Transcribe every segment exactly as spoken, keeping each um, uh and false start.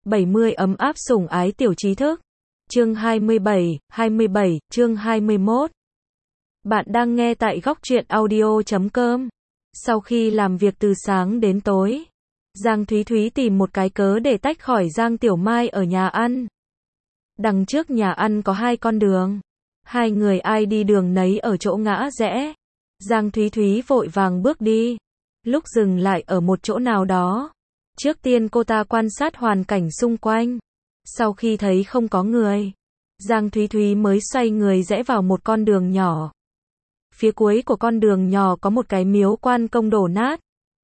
bảy mươi ấm áp sủng ái tiểu trí thức. Chương hai mươi bảy, hai mươi bảy, chương hai mươi mốt. Bạn đang nghe tại góc truyện audio chấm com. Sau khi làm việc từ sáng đến tối, Giang Thúy Thúy tìm một cái cớ để tách khỏi Giang Tiểu Mai ở nhà ăn. Đằng trước nhà ăn có hai con đường. Hai người ai đi đường nấy ở chỗ ngã rẽ. Giang Thúy Thúy vội vàng bước đi. Lúc dừng lại ở một chỗ nào đó, trước tiên cô ta quan sát hoàn cảnh xung quanh. Sau khi thấy không có người, Giang Thúy Thúy mới xoay người rẽ vào một con đường nhỏ. Phía cuối của con đường nhỏ có một cái miếu Quan Công đổ nát.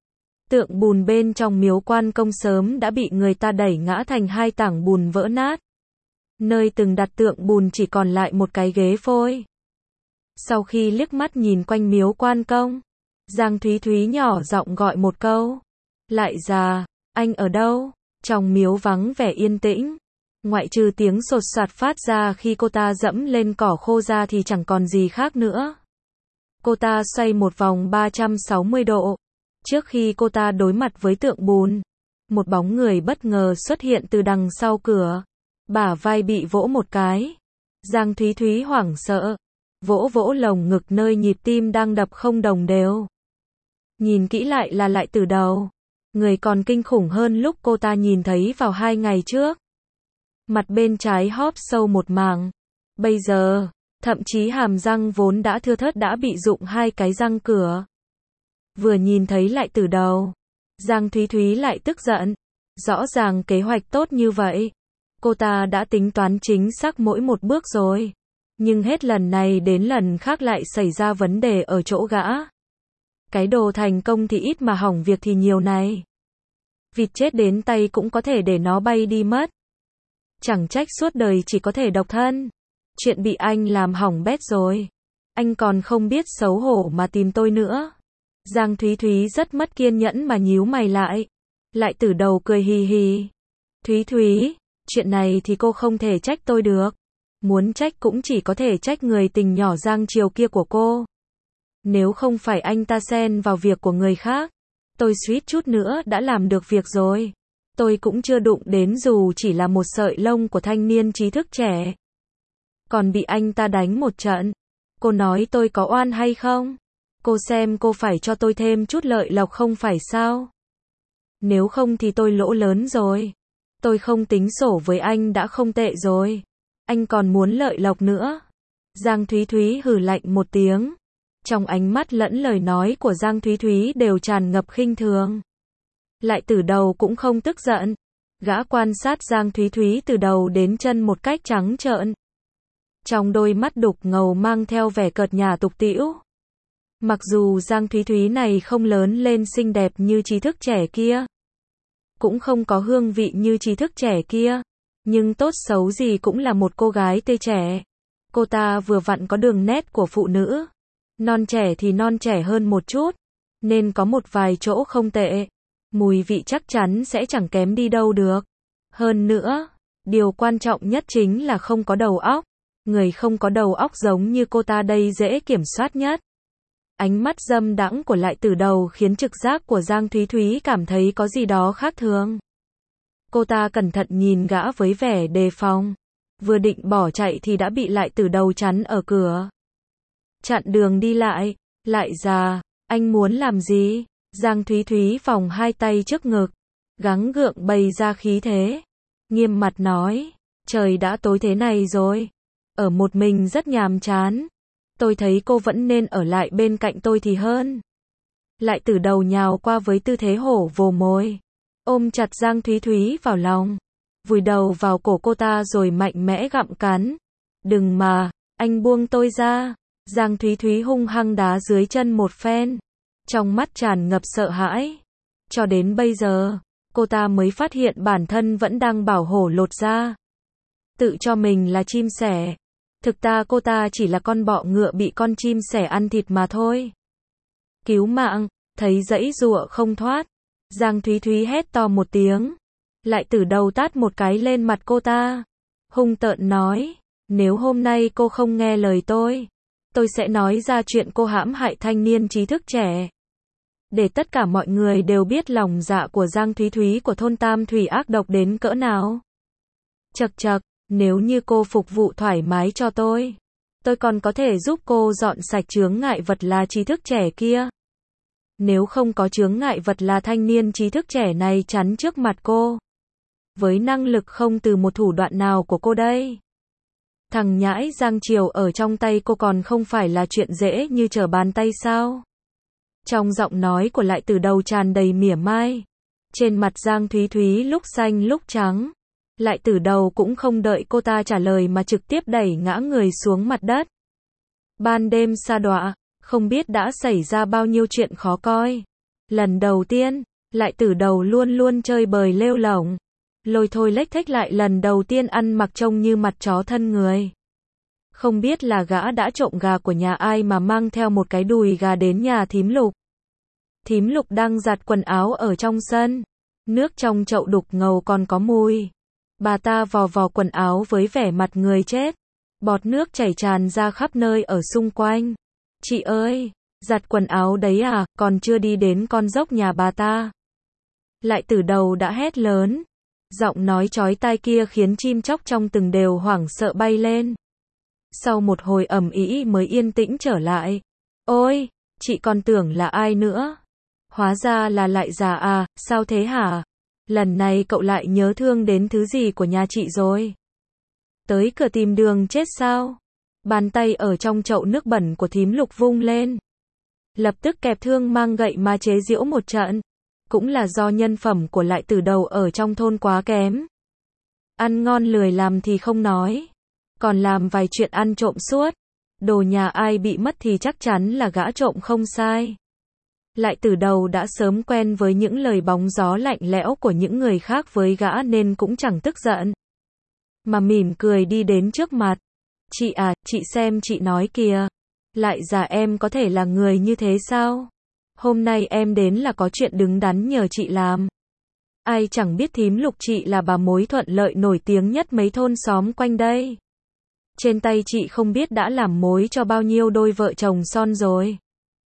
Tượng bùn bên trong miếu Quan Công sớm đã bị người ta đẩy ngã thành hai tảng bùn vỡ nát. Nơi từng đặt tượng bùn chỉ còn lại một cái ghế phôi. Sau khi liếc mắt nhìn quanh miếu Quan Công, Giang Thúy Thúy nhỏ giọng gọi một câu. Lại già, anh ở đâu? Trong miếu vắng vẻ yên tĩnh. Ngoại trừ tiếng sột soạt phát ra khi cô ta dẫm lên cỏ khô ra thì chẳng còn gì khác nữa. Cô ta xoay một vòng ba trăm sáu mươi độ. Trước khi cô ta đối mặt với tượng bùn, một bóng người bất ngờ xuất hiện từ đằng sau cửa. Bả vai bị vỗ một cái. Giang Thúy Thúy hoảng sợ. Vỗ vỗ lồng ngực nơi nhịp tim đang đập không đồng đều. Nhìn kỹ lại là Lại Tử Đầu. Người còn kinh khủng hơn lúc cô ta nhìn thấy vào hai ngày trước. Mặt bên trái hóp sâu một mảng. Bây giờ, thậm chí hàm răng vốn đã thưa thớt đã bị rụng hai cái răng cửa. Vừa nhìn thấy Lại Tử Đầu, Giang Thúy Thúy lại tức giận. Rõ ràng kế hoạch tốt như vậy, cô ta đã tính toán chính xác mỗi một bước rồi. Nhưng hết lần này đến lần khác lại xảy ra vấn đề ở chỗ gã. Cái đồ thành công thì ít mà hỏng việc thì nhiều này. Vịt chết đến tay cũng có thể để nó bay đi mất. Chẳng trách suốt đời chỉ có thể độc thân. Chuyện bị anh làm hỏng bét rồi. Anh còn không biết xấu hổ mà tìm tôi nữa. Giang Thúy Thúy rất mất kiên nhẫn mà nhíu mày lại. Lại Tử Đầu cười hì hì. Thúy Thúy, chuyện này thì cô không thể trách tôi được. Muốn trách cũng chỉ có thể trách người tình nhỏ Giang Triều kia của cô. Nếu không phải anh ta xen vào việc của người khác, tôi suýt chút nữa đã làm được việc rồi. Tôi cũng chưa đụng đến dù chỉ là một sợi lông của thanh niên trí thức trẻ. Còn bị anh ta đánh một trận. Cô nói tôi có oan hay không? Cô xem cô phải cho tôi thêm chút lợi lộc không phải sao? Nếu không thì tôi lỗ lớn rồi. Tôi không tính sổ với anh đã không tệ rồi. Anh còn muốn lợi lộc nữa. Giang Thúy Thúy hừ lạnh một tiếng. Trong ánh mắt lẫn lời nói của Giang Thúy Thúy đều tràn ngập khinh thường. Lại Tử Đầu cũng không tức giận. Gã quan sát Giang Thúy Thúy từ đầu đến chân một cách trắng trợn. Trong đôi mắt đục ngầu mang theo vẻ cợt nhả tục tĩu. Mặc dù Giang Thúy Thúy này không lớn lên xinh đẹp như trí thức trẻ kia, cũng không có hương vị như trí thức trẻ kia, nhưng tốt xấu gì cũng là một cô gái tươi trẻ. Cô ta vừa vặn có đường nét của phụ nữ. Non trẻ thì non trẻ hơn một chút, nên có một vài chỗ không tệ. Mùi vị chắc chắn sẽ chẳng kém đi đâu được. Hơn nữa, điều quan trọng nhất chính là không có đầu óc. Người không có đầu óc giống như cô ta đây dễ kiểm soát nhất. Ánh mắt dâm đãng của Lại Tử Đầu khiến trực giác của Giang Thúy Thúy cảm thấy có gì đó khác thường. Cô ta cẩn thận nhìn gã với vẻ đề phòng. Vừa định bỏ chạy thì đã bị Lại Tử Đầu chắn ở cửa. Chặn đường đi lại. Lại già, anh muốn làm gì? Giang Thúy Thúy vòng hai tay trước ngực, gắng gượng bày ra khí thế. Nghiêm mặt nói, trời đã tối thế này rồi. Ở một mình rất nhàm chán. Tôi thấy cô vẫn nên ở lại bên cạnh tôi thì hơn. Lại Tử Đầu nhào qua với tư thế hổ vồ mồi. Ôm chặt Giang Thúy Thúy vào lòng. Vùi đầu vào cổ cô ta rồi mạnh mẽ gặm cắn. Đừng mà, anh buông tôi ra. Giang Thúy Thúy hung hăng đá dưới chân một phen. Trong mắt tràn ngập sợ hãi. Cho đến bây giờ, cô ta mới phát hiện bản thân vẫn đang bảo hổ lột da. Tự cho mình là chim sẻ. Thực ra cô ta chỉ là con bọ ngựa bị con chim sẻ ăn thịt mà thôi. Cứu mạng, thấy giãy giụa không thoát. Giang Thúy Thúy hét to một tiếng. Lại Tử Đầu tát một cái lên mặt cô ta. Hung tợn nói, nếu hôm nay cô không nghe lời tôi, tôi sẽ nói ra chuyện cô hãm hại thanh niên trí thức trẻ. để tất cả mọi người đều biết lòng dạ của Giang Thúy Thúy của thôn Tam Thủy ác độc đến cỡ nào. Chậc chậc, nếu như cô phục vụ thoải mái cho tôi, tôi còn có thể giúp cô dọn sạch chướng ngại vật là trí thức trẻ kia. Nếu không có chướng ngại vật là thanh niên trí thức trẻ này chắn trước mặt cô. Với năng lực không từ một thủ đoạn nào của cô đây. Thằng nhãi Giang Triều ở trong tay cô còn không phải là chuyện dễ như trở bàn tay sao? Trong giọng nói của Lại Tử Đầu tràn đầy mỉa mai. Trên mặt Giang Thúy Thúy lúc xanh lúc trắng. Lại Tử Đầu cũng không đợi cô ta trả lời mà trực tiếp đẩy ngã người xuống mặt đất. Ban đêm sa đọa, không biết đã xảy ra bao nhiêu chuyện khó coi. Lần đầu tiên, Lại Tử Đầu luôn luôn chơi bời lêu lổng. Lôi thôi lếch thếch lại lần đầu tiên ăn mặc trông như mặt chó thân người. Không biết là gã đã trộm gà của nhà ai mà mang theo một cái đùi gà đến nhà thím Lục. Thím Lục đang giặt quần áo ở trong sân. Nước trong chậu đục ngầu còn có mùi. Bà ta vò vò quần áo với vẻ mặt người chết. Bọt nước chảy tràn ra khắp nơi ở xung quanh. Chị ơi, giặt quần áo đấy à, còn chưa đi đến con dốc nhà bà ta. Lại Tử Đầu đã hét lớn. Giọng nói chói tai kia khiến chim chóc trong từng đều hoảng sợ bay lên. Sau một hồi ầm ĩ mới yên tĩnh trở lại. Ôi, chị còn tưởng là ai nữa? Hóa ra là Lại già à, sao thế hả? Lần này cậu lại nhớ thương đến thứ gì của nhà chị rồi? Tới cửa tìm đường chết sao? Bàn tay ở trong chậu nước bẩn của thím Lục vung lên. Lập tức kẹp thương mang gậy mà chế giễu một trận. Cũng là do nhân phẩm của Lại Tử Đầu ở trong thôn quá kém. Ăn ngon lười làm thì không nói. Còn làm vài chuyện ăn trộm suốt. Đồ nhà ai bị mất thì chắc chắn là gã trộm không sai. Lại Tử Đầu đã sớm quen với những lời bóng gió lạnh lẽo của những người khác với gã nên cũng chẳng tức giận. Mà mỉm cười đi đến trước mặt. Chị à, chị xem chị nói kìa. Lại già em có thể là người như thế sao? Hôm nay em đến là có chuyện đứng đắn nhờ chị làm. Ai chẳng biết thím Lục chị là bà mối thuận lợi nổi tiếng nhất mấy thôn xóm quanh đây. Trên tay chị không biết đã làm mối cho bao nhiêu đôi vợ chồng son rồi.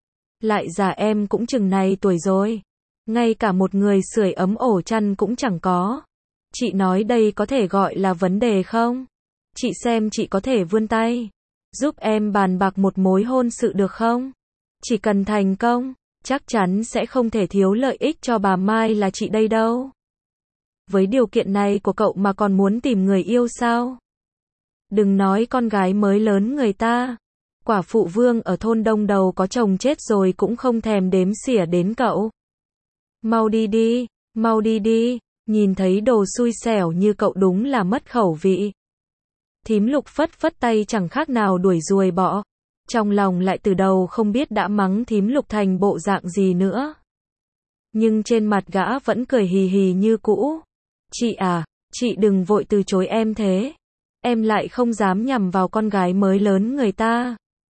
Lại già em cũng chừng này tuổi rồi. Ngay cả một người sưởi ấm ổ chăn cũng chẳng có. Chị nói đây có thể gọi là vấn đề không? Chị xem chị có thể vươn tay. Giúp em bàn bạc một mối hôn sự được không? Chỉ cần thành công, chắc chắn sẽ không thể thiếu lợi ích cho bà Mai là chị đây đâu. Với điều kiện này của cậu mà còn muốn tìm người yêu sao? Đừng nói con gái mới lớn người ta. Quả phụ Vương ở thôn Đông Đầu có chồng chết rồi cũng không thèm đếm xỉa đến cậu. Mau đi đi, mau đi đi, nhìn thấy đồ xui xẻo như cậu đúng là mất khẩu vị. Thím Lục phất phất tay chẳng khác nào đuổi ruồi bọ. Trong lòng Lại Từ Đầu không biết đã mắng thím Lục thành bộ dạng gì nữa. Nhưng trên mặt gã vẫn cười hì hì như cũ. Chị à, chị đừng vội từ chối em thế. Em lại không dám nhằm vào con gái mới lớn người ta.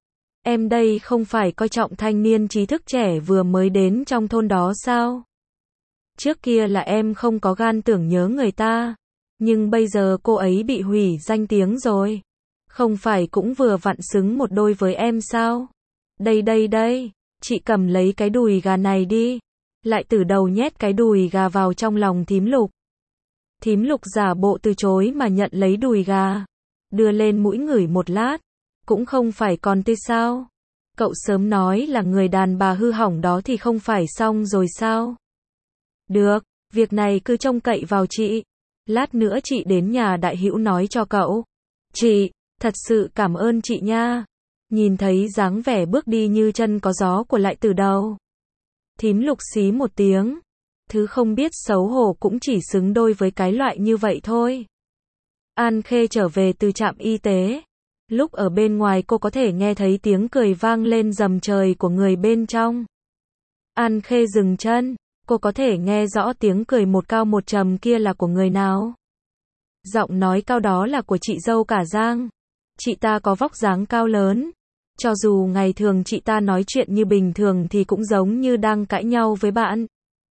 Em đây không phải coi trọng thanh niên trí thức trẻ vừa mới đến trong thôn đó sao? Trước kia là em không có gan tưởng nhớ người ta. Nhưng bây giờ cô ấy bị hủy danh tiếng rồi. Không phải cũng vừa vặn xứng một đôi với em sao? Đây đây đây, chị cầm lấy cái đùi gà này đi. Lại Từ Đầu nhét cái đùi gà vào trong lòng thím Lục. Thím Lục giả bộ từ chối mà nhận lấy đùi gà. Đưa lên mũi ngửi một lát. Cũng không phải còn tươi sao? Cậu sớm nói là người đàn bà hư hỏng đó thì không phải xong rồi sao? Được, việc này cứ trông cậy vào chị. Lát nữa chị đến nhà đại hữu nói cho cậu. Chị, thật sự cảm ơn chị nha. Nhìn thấy dáng vẻ bước đi như chân có gió của Lại Từ Đầu. Thím Lục xí một tiếng. Thứ không biết xấu hổ cũng chỉ xứng đôi với cái loại như vậy thôi. An Khê trở về từ trạm y tế. Lúc ở bên ngoài cô có thể nghe thấy tiếng cười vang lên rầm trời của người bên trong. An Khê dừng chân. Cô có thể nghe rõ tiếng cười một cao một trầm kia là của người nào. Giọng nói cao đó là của chị dâu cả Giang. Chị ta có vóc dáng cao lớn. Cho dù ngày thường chị ta nói chuyện như bình thường thì cũng giống như đang cãi nhau với bạn.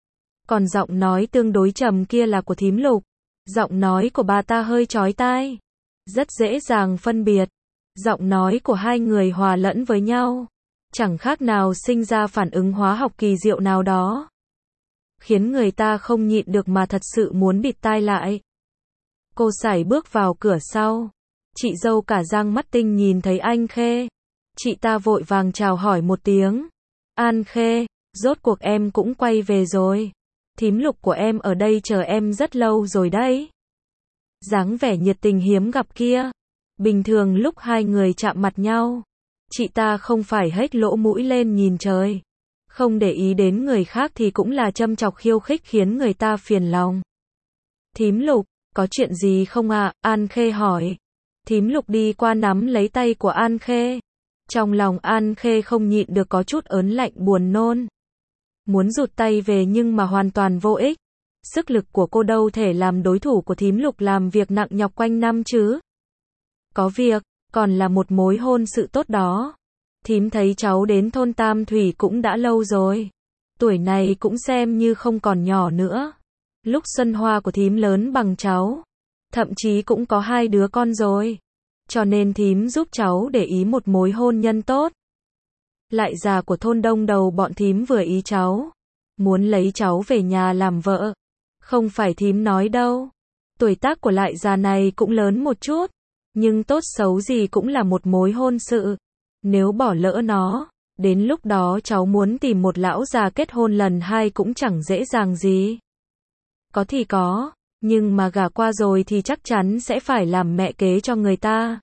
Còn giọng nói tương đối trầm kia là của thím Lục. Giọng nói của bà ta hơi chói tai. Rất dễ dàng phân biệt. Giọng nói của hai người hòa lẫn với nhau. chẳng khác nào sinh ra phản ứng hóa học kỳ diệu nào đó, khiến người ta không nhịn được mà thật sự muốn bịt tai lại. Cô sải bước vào cửa sau. Chị dâu cả Giang mắt tinh nhìn thấy anh Khê. Chị ta vội vàng chào hỏi một tiếng. An Khê, rốt cuộc em cũng quay về rồi. Thím Lục của em ở đây chờ em rất lâu rồi đấy. Dáng vẻ nhiệt tình hiếm gặp kia. Bình thường lúc hai người chạm mặt nhau, chị ta không phải hếch lỗ mũi lên nhìn trời, không để ý đến người khác thì cũng là châm chọc khiêu khích khiến người ta phiền lòng. Thím Lục, có chuyện gì không ạ? An Khê hỏi. Thím Lục đi qua nắm lấy tay của An Khê. Trong lòng An Khê không nhịn được có chút ớn lạnh buồn nôn. Muốn rụt tay về nhưng mà hoàn toàn vô ích. Sức lực của cô đâu thể làm đối thủ của thím Lục làm việc nặng nhọc quanh năm chứ. Có việc, còn là một mối hôn sự tốt đó. Thím thấy cháu đến thôn Tam Thủy cũng đã lâu rồi. Tuổi này cũng xem như không còn nhỏ nữa. Lúc Xuân Hoa của thím lớn bằng cháu. Thậm chí cũng có hai đứa con rồi. Cho nên thím giúp cháu để ý một mối hôn nhân tốt. Lại già của thôn Đông Đầu bọn thím vừa ý cháu. Muốn lấy cháu về nhà làm vợ. Không phải thím nói đâu. Tuổi tác của lại già này cũng lớn một chút. Nhưng tốt xấu gì cũng là một mối hôn sự. Nếu bỏ lỡ nó, đến lúc đó cháu muốn tìm một lão già kết hôn lần hai cũng chẳng dễ dàng gì. Có thì có, nhưng mà gả qua rồi thì chắc chắn sẽ phải làm mẹ kế cho người ta.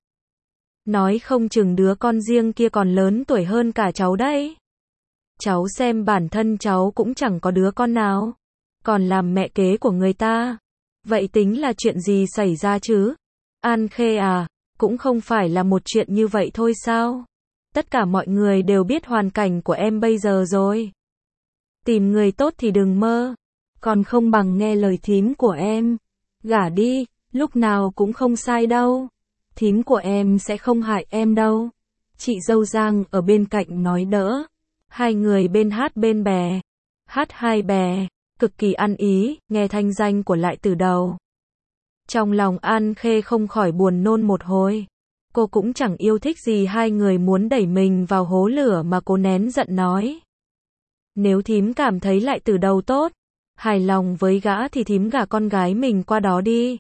Nói không chừng đứa con riêng kia còn lớn tuổi hơn cả cháu đấy. Cháu xem bản thân cháu cũng chẳng có đứa con nào, còn làm mẹ kế của người ta. Vậy tính là chuyện gì xảy ra chứ? An Khê à, cũng không phải là một chuyện như vậy thôi sao? Tất cả mọi người đều biết hoàn cảnh của em bây giờ rồi. Tìm người tốt thì đừng mơ, còn không bằng nghe lời thím của em. Gả đi, lúc nào cũng không sai đâu. Thím của em sẽ không hại em đâu. Chị dâu Giang ở bên cạnh nói đỡ. Hai người bên hát bên bè. Hát hai bè, cực kỳ ăn ý, nghe thanh danh của Lại Từ Đầu. Trong lòng An Khê không khỏi buồn nôn một hồi. Cô cũng chẳng yêu thích gì hai người muốn đẩy mình vào hố lửa mà cô nén giận nói. Nếu thím cảm thấy Lại Từ Đầu tốt, hài lòng với gã thì thím gả con gái mình qua đó đi.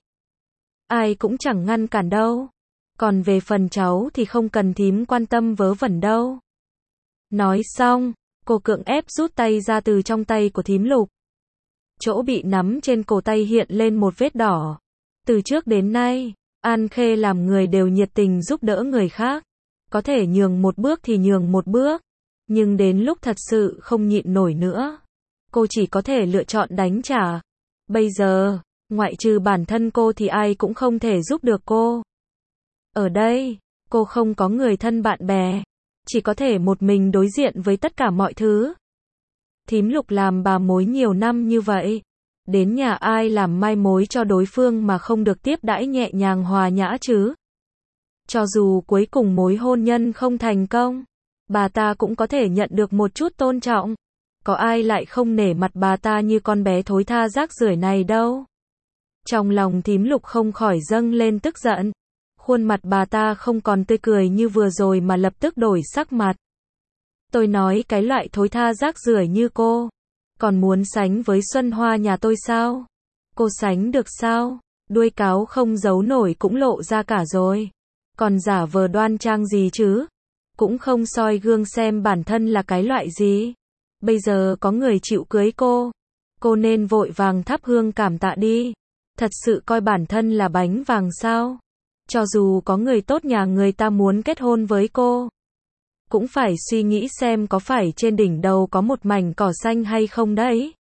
Ai cũng chẳng ngăn cản đâu. Còn về phần cháu thì không cần thím quan tâm vớ vẩn đâu. Nói xong, cô cưỡng ép rút tay ra từ trong tay của thím Lục. Chỗ bị nắm trên cổ tay hiện lên một vết đỏ. Từ trước đến nay, An Khê làm người đều nhiệt tình giúp đỡ người khác. Có thể nhường một bước thì nhường một bước. Nhưng đến lúc thật sự không nhịn nổi nữa, cô chỉ có thể lựa chọn đánh trả. Bây giờ, ngoại trừ bản thân cô thì ai cũng không thể giúp được cô. Ở đây, cô không có người thân bạn bè. Chỉ có thể một mình đối diện với tất cả mọi thứ. Thím Lục làm bà mối nhiều năm như vậy. Đến nhà ai làm mai mối cho đối phương mà không được tiếp đãi nhẹ nhàng hòa nhã chứ. Cho dù cuối cùng mối hôn nhân không thành công, bà ta cũng có thể nhận được một chút tôn trọng. Có ai lại không nể mặt bà ta như con bé thối tha rác rưởi này đâu. Trong lòng thím Lục không khỏi dâng lên tức giận. Khuôn mặt bà ta không còn tươi cười như vừa rồi mà lập tức đổi sắc mặt. Tôi nói cái loại thối tha rác rưởi như cô, còn muốn sánh với Xuân Hoa nhà tôi sao? Cô sánh được sao? Đuôi cáo không giấu nổi cũng lộ ra cả rồi. Còn giả vờ đoan trang gì chứ? Cũng không soi gương xem bản thân là cái loại gì. Bây giờ có người chịu cưới cô, cô nên vội vàng thắp hương cảm tạ đi. Thật sự coi bản thân là bánh vàng sao? Cho dù có người tốt nhà người ta muốn kết hôn với cô, cũng phải suy nghĩ xem có phải trên đỉnh đầu có một mảnh cỏ xanh hay không đấy.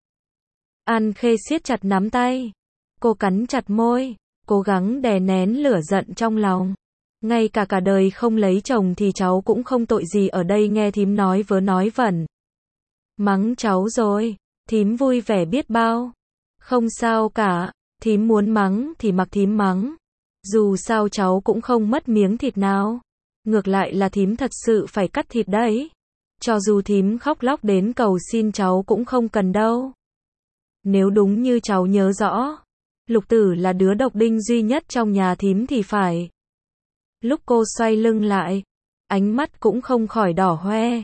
An Khê siết chặt nắm tay. Cô cắn chặt môi, cố gắng đè nén lửa giận trong lòng. Ngay cả cả đời không lấy chồng thì cháu cũng không tội gì ở đây, nghe thím nói vớ nói vẩn. Mắng cháu rồi, thím vui vẻ biết bao. Không sao cả, thím muốn mắng thì mặc thím mắng. Dù sao cháu cũng không mất miếng thịt nào. Ngược lại là thím thật sự phải cắt thịt đấy. Cho dù thím khóc lóc đến cầu xin cháu cũng không cần đâu. Nếu đúng như cháu nhớ rõ, Lục Tử là đứa độc đinh duy nhất trong nhà thím thì phải. Lúc cô xoay lưng lại, ánh mắt cũng không khỏi đỏ hoe.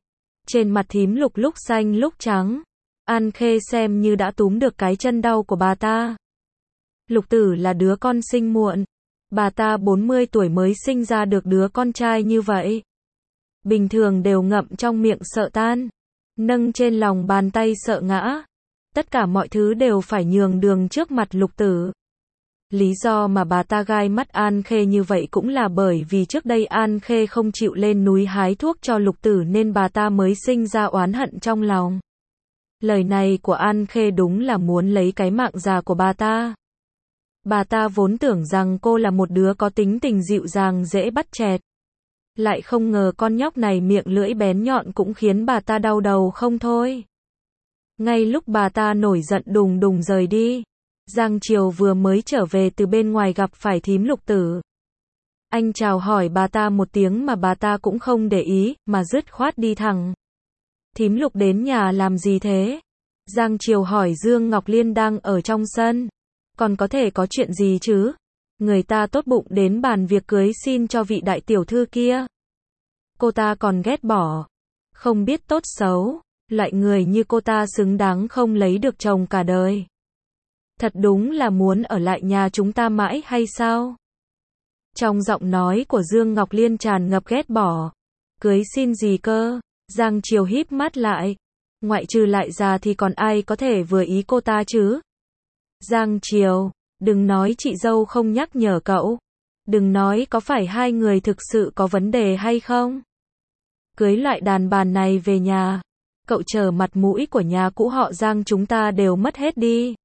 Trên mặt thím Lục lúc xanh lúc trắng. An Khê xem như đã túm được cái chân đau của bà ta. Lục Tử là đứa con sinh muộn. Bà ta bốn mươi tuổi mới sinh ra được đứa con trai như vậy. Bình thường đều ngậm trong miệng sợ tan, nâng trên lòng bàn tay sợ ngã. Tất cả mọi thứ đều phải nhường đường trước mặt Lục Tử. Lý do mà bà ta gai mắt An Khê như vậy cũng là bởi vì trước đây An Khê không chịu lên núi hái thuốc cho Lục Tử nên bà ta mới sinh ra oán hận trong lòng. Lời này của An Khê đúng là muốn lấy cái mạng già của bà ta. Bà ta vốn tưởng rằng cô là một đứa có tính tình dịu dàng dễ bắt chẹt. Lại không ngờ con nhóc này miệng lưỡi bén nhọn cũng khiến bà ta đau đầu không thôi. Ngay lúc bà ta nổi giận đùng đùng rời đi, Giang Triều vừa mới trở về từ bên ngoài gặp phải thím Lục Tử. Anh chào hỏi bà ta một tiếng mà bà ta cũng không để ý, mà dứt khoát đi thẳng. Thím Lục đến nhà làm gì thế? Giang Triều hỏi. Dương Ngọc Liên đang ở trong sân. Còn có thể có chuyện gì chứ? Người ta tốt bụng đến bàn việc cưới xin cho vị đại tiểu thư kia. Cô ta còn ghét bỏ. Không biết tốt xấu. Loại người như cô ta xứng đáng không lấy được chồng cả đời. Thật đúng là muốn ở lại nhà chúng ta mãi hay sao? Trong giọng nói của Dương Ngọc Liên tràn ngập ghét bỏ. Cưới xin gì cơ? Giang Triều híp mắt lại. Ngoại trừ lại già thì còn ai có thể vừa ý cô ta chứ? Giang Triều, đừng nói chị dâu không nhắc nhở cậu. Đừng nói có phải hai người thực sự có vấn đề hay không? Cưới loại đàn bà này về nhà, cậu chờ mặt mũi của nhà cũ họ Giang chúng ta đều mất hết đi.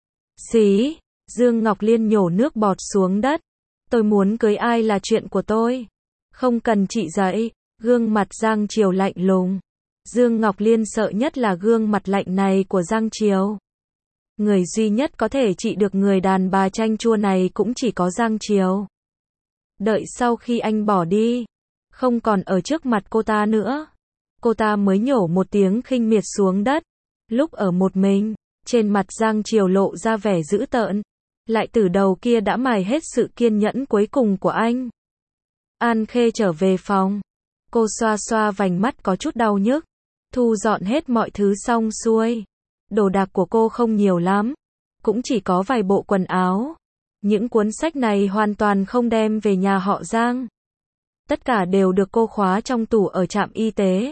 Xí, Dương Ngọc Liên nhổ nước bọt xuống đất. Tôi muốn cưới ai là chuyện của tôi. Không cần chị dạy. Gương mặt Giang Triều lạnh lùng. Dương Ngọc Liên sợ nhất là gương mặt lạnh này của Giang Triều. Người duy nhất có thể trị được người đàn bà chanh chua này cũng chỉ có Giang Triều. Đợi sau khi anh bỏ đi, không còn ở trước mặt cô ta nữa, cô ta mới nhổ một tiếng khinh miệt xuống đất. Lúc ở một mình, trên mặt Giang Triều lộ ra vẻ dữ tợn. Lại từ đầu kia đã mài hết sự kiên nhẫn cuối cùng của anh. An Khê trở về phòng. Cô xoa xoa vành mắt có chút đau nhức. Thu dọn hết mọi thứ xong xuôi. Đồ đạc của cô không nhiều lắm. Cũng chỉ có vài bộ quần áo. Những cuốn sách này hoàn toàn không đem về nhà họ Giang. Tất cả đều được cô khóa trong tủ ở trạm y tế.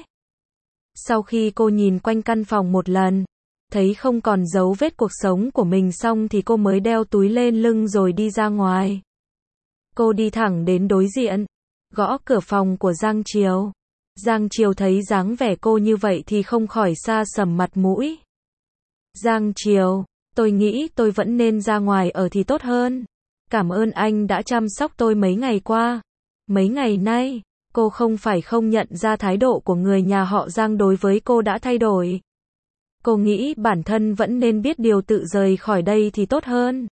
Sau khi cô nhìn quanh căn phòng một lần, thấy không còn dấu vết cuộc sống của mình xong thì cô mới đeo túi lên lưng rồi đi ra ngoài. Cô đi thẳng đến đối diện, gõ cửa phòng của Giang Triều. Giang Triều thấy dáng vẻ cô như vậy thì không khỏi sa sầm mặt mũi. Giang Triều, tôi nghĩ tôi vẫn nên ra ngoài ở thì tốt hơn. Cảm ơn anh đã chăm sóc tôi mấy ngày qua. Mấy ngày nay, cô không phải không nhận ra thái độ của người nhà họ Giang đối với cô đã thay đổi. Cô nghĩ bản thân vẫn nên biết điều tự rời khỏi đây thì tốt hơn.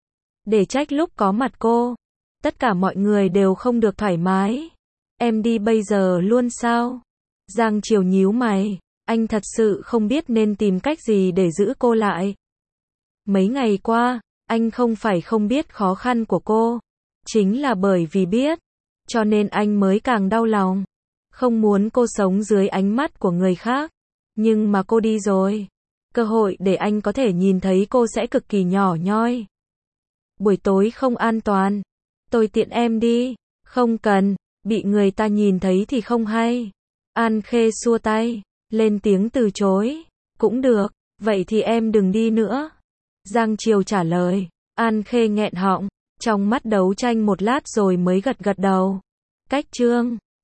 Để trách lúc có mặt cô, tất cả mọi người đều không được thoải mái. Em đi bây giờ luôn sao? Giang Triều nhíu mày, anh thật sự không biết nên tìm cách gì để giữ cô lại. Mấy ngày qua, anh không phải không biết khó khăn của cô. Chính là bởi vì biết, cho nên anh mới càng đau lòng. Không muốn cô sống dưới ánh mắt của người khác. Nhưng mà cô đi rồi. Cơ hội để anh có thể nhìn thấy cô sẽ cực kỳ nhỏ nhoi. Buổi tối không an toàn. Tôi tiện em đi. Không cần, bị người ta nhìn thấy thì không hay. An Khê xua tay, lên tiếng từ chối. Cũng được, vậy thì em đừng đi nữa. Giang Triều trả lời. An Khê nghẹn họng, trong mắt đấu tranh một lát rồi mới gật gật đầu. Cách chương